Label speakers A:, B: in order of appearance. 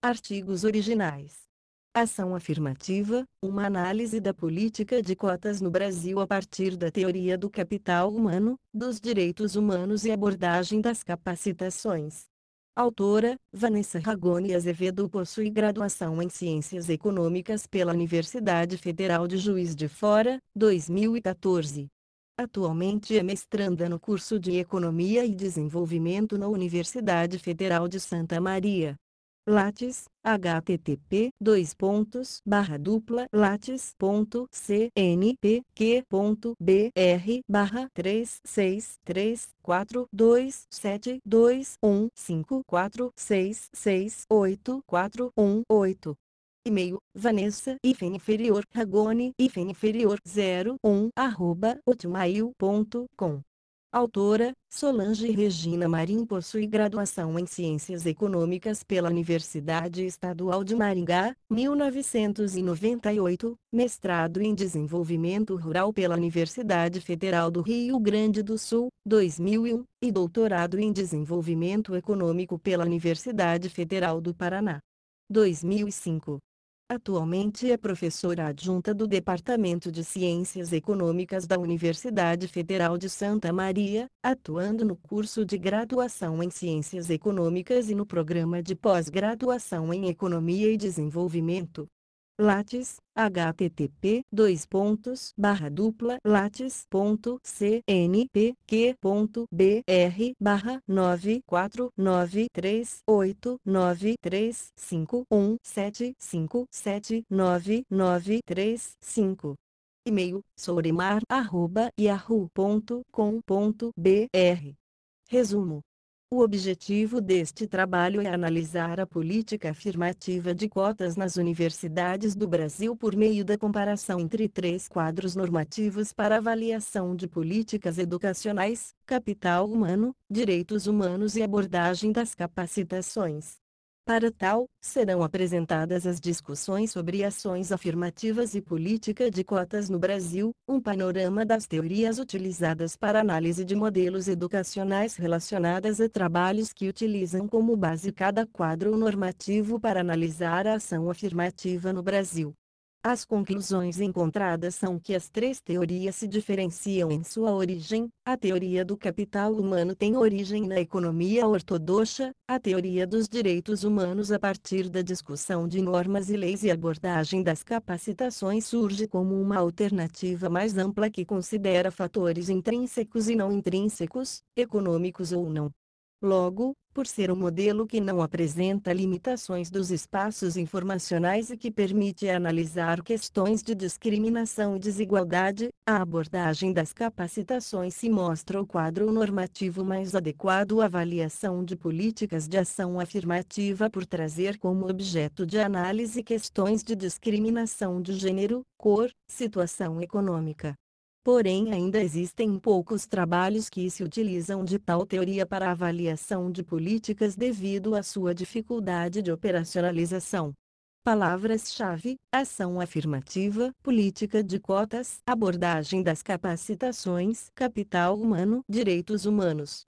A: Artigos originais. Ação afirmativa, uma análise da política de cotas no Brasil a partir da teoria do capital humano, dos direitos humanos e abordagem das capacitações. Autora, Vanessa Ragone Azevedo possui graduação em Ciências Econômicas pela Universidade Federal de Juiz de Fora, 2014. Atualmente é mestranda no curso de Economia e Desenvolvimento na Universidade Federal de Santa Maria. Lattes, http://lattes.cnpq.br/363421546684818. E-mail, vanessa-ragone-01@hotmail.com. Autora, Solange Regina Marim possui graduação em Ciências Econômicas pela Universidade Estadual de Maringá, 1998, mestrado em Desenvolvimento Rural pela Universidade Federal do Rio Grande do Sul, 2001, e doutorado em Desenvolvimento Econômico pela Universidade Federal do Paraná, 2005. Atualmente é professora adjunta do Departamento de Ciências Econômicas da Universidade Federal de Santa Maria, atuando no curso de graduação em Ciências Econômicas e no programa de pós-graduação em Economia e Desenvolvimento. Lattes, http://lattes.cnpq.br/9493893599335. E-mail, souremar@yahoo.com.br. Resumo. O objetivo deste trabalho é analisar a política afirmativa de cotas nas universidades do Brasil por meio da comparação entre três quadros normativos para avaliação de políticas educacionais: capital humano, direitos humanos e abordagem das capacitações. Para tal, serão apresentadas as discussões sobre ações afirmativas e política de cotas no Brasil, um panorama das teorias utilizadas para análise de modelos educacionais relacionadas a trabalhos que utilizam como base cada quadro normativo para analisar a ação afirmativa no Brasil. As conclusões encontradas são que as três teorias se diferenciam em sua origem. A teoria do capital humano tem origem na economia ortodoxa, a teoria dos direitos humanos a partir da discussão de normas e leis e a abordagem das capacitações surge como uma alternativa mais ampla que considera fatores intrínsecos e não intrínsecos, econômicos ou não. Logo, por ser um modelo que não apresenta limitações dos espaços informacionais e que permite analisar questões de discriminação e desigualdade, a abordagem das capacitações se mostra o quadro normativo mais adequado à avaliação de políticas de ação afirmativa por trazer como objeto de análise questões de discriminação de gênero, cor, situação econômica. Porém, ainda existem poucos trabalhos que se utilizam de tal teoria para avaliação de políticas devido à sua dificuldade de operacionalização. Palavras-chave: ação afirmativa, política de cotas, abordagem das capacitações, capital humano, direitos humanos.